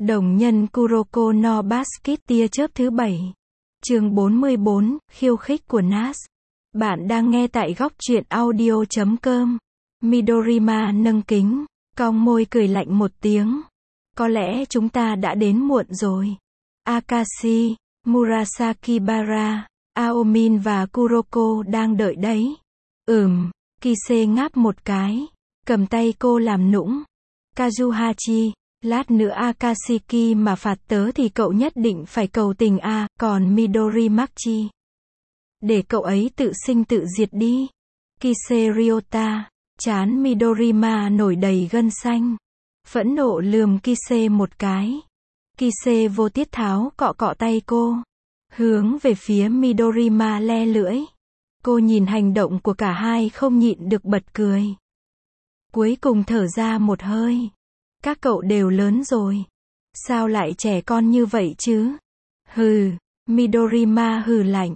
Đồng nhân Kuroko no Basket tia chớp thứ 7. Chương 44, khiêu khích của Nas. Bạn đang nghe tại góc truyện audio.com. Midorima nâng kính, cong môi cười lạnh một tiếng. Có lẽ chúng ta đã đến muộn rồi. Akashi, Murasakibara, Aomin và Kuroko đang đợi đấy. Kise ngáp một cái, cầm tay cô làm nũng. Kazuhachi, lát nữa Akashiki mà phạt tớ thì cậu nhất định phải cầu tình à, còn Midorimachi, để cậu ấy tự sinh tự diệt đi. Kise Ryota, trán Midorima nổi đầy gân xanh, phẫn nộ lườm Kise một cái. Kise vô tiết tháo cọ cọ tay cô, hướng về phía Midorima le lưỡi. Cô nhìn hành động của cả hai không nhịn được bật cười. Cuối cùng thở ra một hơi. Các cậu đều lớn rồi, sao lại trẻ con như vậy chứ? Hừ, Midorima hừ lạnh.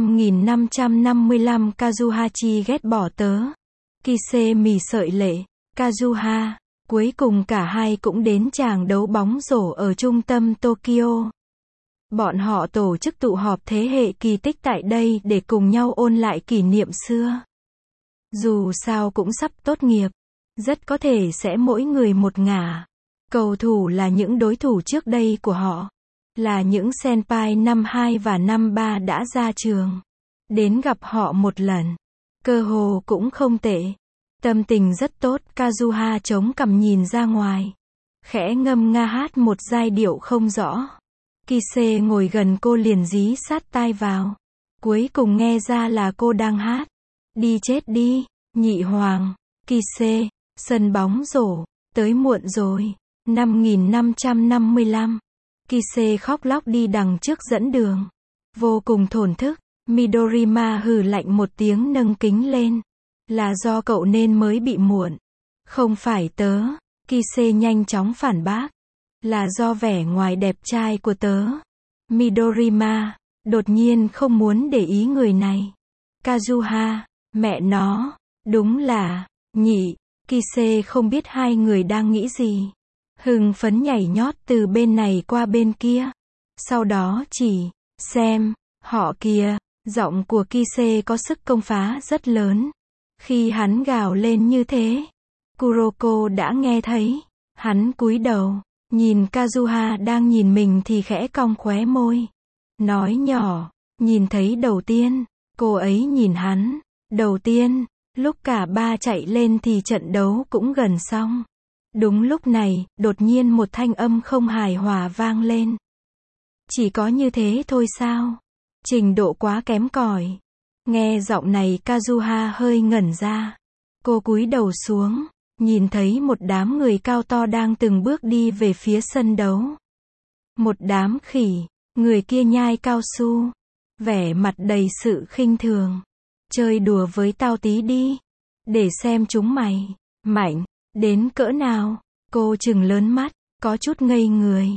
5555 Kazuhachi ghét bỏ tớ. Kise mì sợi lệ. Kazuha, cuối cùng cả hai cũng đến tràng đấu bóng rổ ở trung tâm Tokyo. Bọn họ tổ chức tụ họp thế hệ kỳ tích tại đây để cùng nhau ôn lại kỷ niệm xưa. Dù sao cũng sắp tốt nghiệp, rất có thể sẽ mỗi người một ngả. Cầu thủ là những đối thủ trước đây của họ, là những senpai năm 2 và năm 3 đã ra trường. Đến gặp họ một lần, cơ hồ cũng không tệ. Tâm tình rất tốt. Kazuha chống cằm nhìn ra ngoài, khẽ ngâm nga hát một giai điệu không rõ. Kise ngồi gần cô liền dí sát tai vào. Cuối cùng nghe ra là cô đang hát. Đi chết đi, nhị hoàng. Kise, sân bóng rổ, tới muộn rồi. 5555. Kise khóc lóc đi đằng trước dẫn đường, vô cùng thổn thức. Midorima hừ lạnh một tiếng nâng kính lên. Là do cậu nên mới bị muộn, không phải tớ. Kise nhanh chóng phản bác. Là do vẻ ngoài đẹp trai của tớ. Midorima đột nhiên không muốn để ý người này. Kazuha, mẹ nó, đúng là nhị. Kise không biết hai người đang nghĩ gì, hưng phấn nhảy nhót từ bên này qua bên kia. Sau đó chỉ xem họ kìa. Giọng của Kise có sức công phá rất lớn. Khi hắn gào lên như thế, Kuroko đã nghe thấy. Hắn cúi đầu, nhìn Kazuha đang nhìn mình thì khẽ cong khóe môi, nói nhỏ. Nhìn thấy đầu tiên, cô ấy nhìn hắn. Đầu tiên, lúc cả ba chạy lên thì trận đấu cũng gần xong. Đúng lúc này, đột nhiên một thanh âm không hài hòa vang lên. Chỉ có như thế thôi sao? Trình độ quá kém cỏi. Nghe giọng này Kazuha hơi ngẩn ra. Cô cúi đầu xuống, nhìn thấy một đám người cao to đang từng bước đi về phía sân đấu. Một đám khỉ, người kia nhai cao su, vẻ mặt đầy sự khinh thường. Chơi đùa với tao tí đi, để xem chúng mày mạnh đến cỡ nào. Cô trừng lớn mắt, có chút ngây người.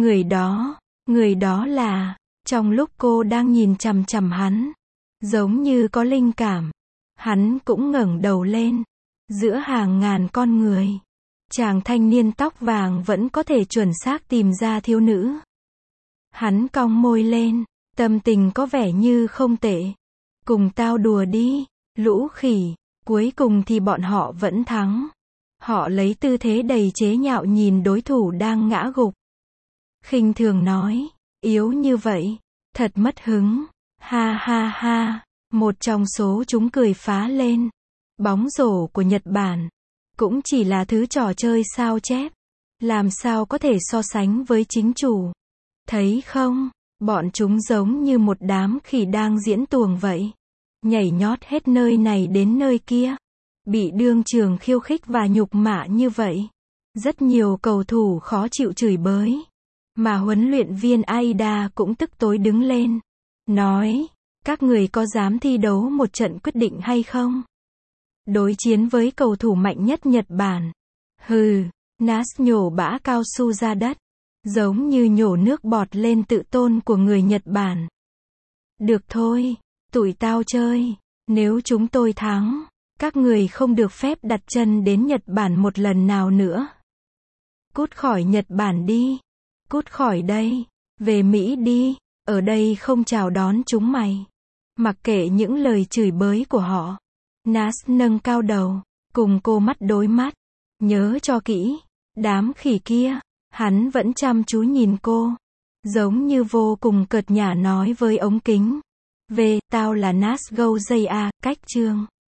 Người đó là... Trong lúc cô đang nhìn chằm chằm hắn, giống như có linh cảm, hắn cũng ngẩng đầu lên. Giữa hàng ngàn con người, chàng thanh niên tóc vàng vẫn có thể chuẩn xác tìm ra thiếu nữ. Hắn cong môi lên, tâm tình có vẻ như không tệ. Cùng tao đùa đi, lũ khỉ. Cuối cùng thì bọn họ vẫn thắng. Họ lấy tư thế đầy chế nhạo nhìn đối thủ đang ngã gục. Khinh thường nói, yếu như vậy, thật mất hứng. Ha ha ha. Một trong số chúng cười phá lên. Bóng rổ của Nhật Bản cũng chỉ là thứ trò chơi sao chép, làm sao có thể so sánh với chính chủ. Thấy không, bọn chúng giống như một đám khỉ đang diễn tuồng vậy, nhảy nhót hết nơi này đến nơi kia, bị đương trường khiêu khích và nhục mạ như vậy. Rất nhiều cầu thủ khó chịu chửi bới, mà huấn luyện viên Aida cũng tức tối đứng lên, nói, các người có dám thi đấu một trận quyết định hay không? Đối chiến với cầu thủ mạnh nhất Nhật Bản. Hừ. Nas nhổ bã cao su ra đất, giống như nhổ nước bọt lên tự tôn của người Nhật Bản. Được thôi, tụi tao chơi. Nếu chúng tôi thắng, các người không được phép đặt chân đến Nhật Bản một lần nào nữa. Cút khỏi Nhật Bản đi. cút khỏi đây. Về Mỹ đi. Ở đây không chào đón chúng mày. Mặc kệ những lời chửi bới của họ. Nas nâng cao đầu. Cùng cô mắt đối mắt. Nhớ cho kỹ. Đám khỉ kia. Hắn vẫn chăm chú nhìn cô. Giống như vô cùng cợt nhả nói với ống kính. Về, tao là Nas Gojaya, cách chương.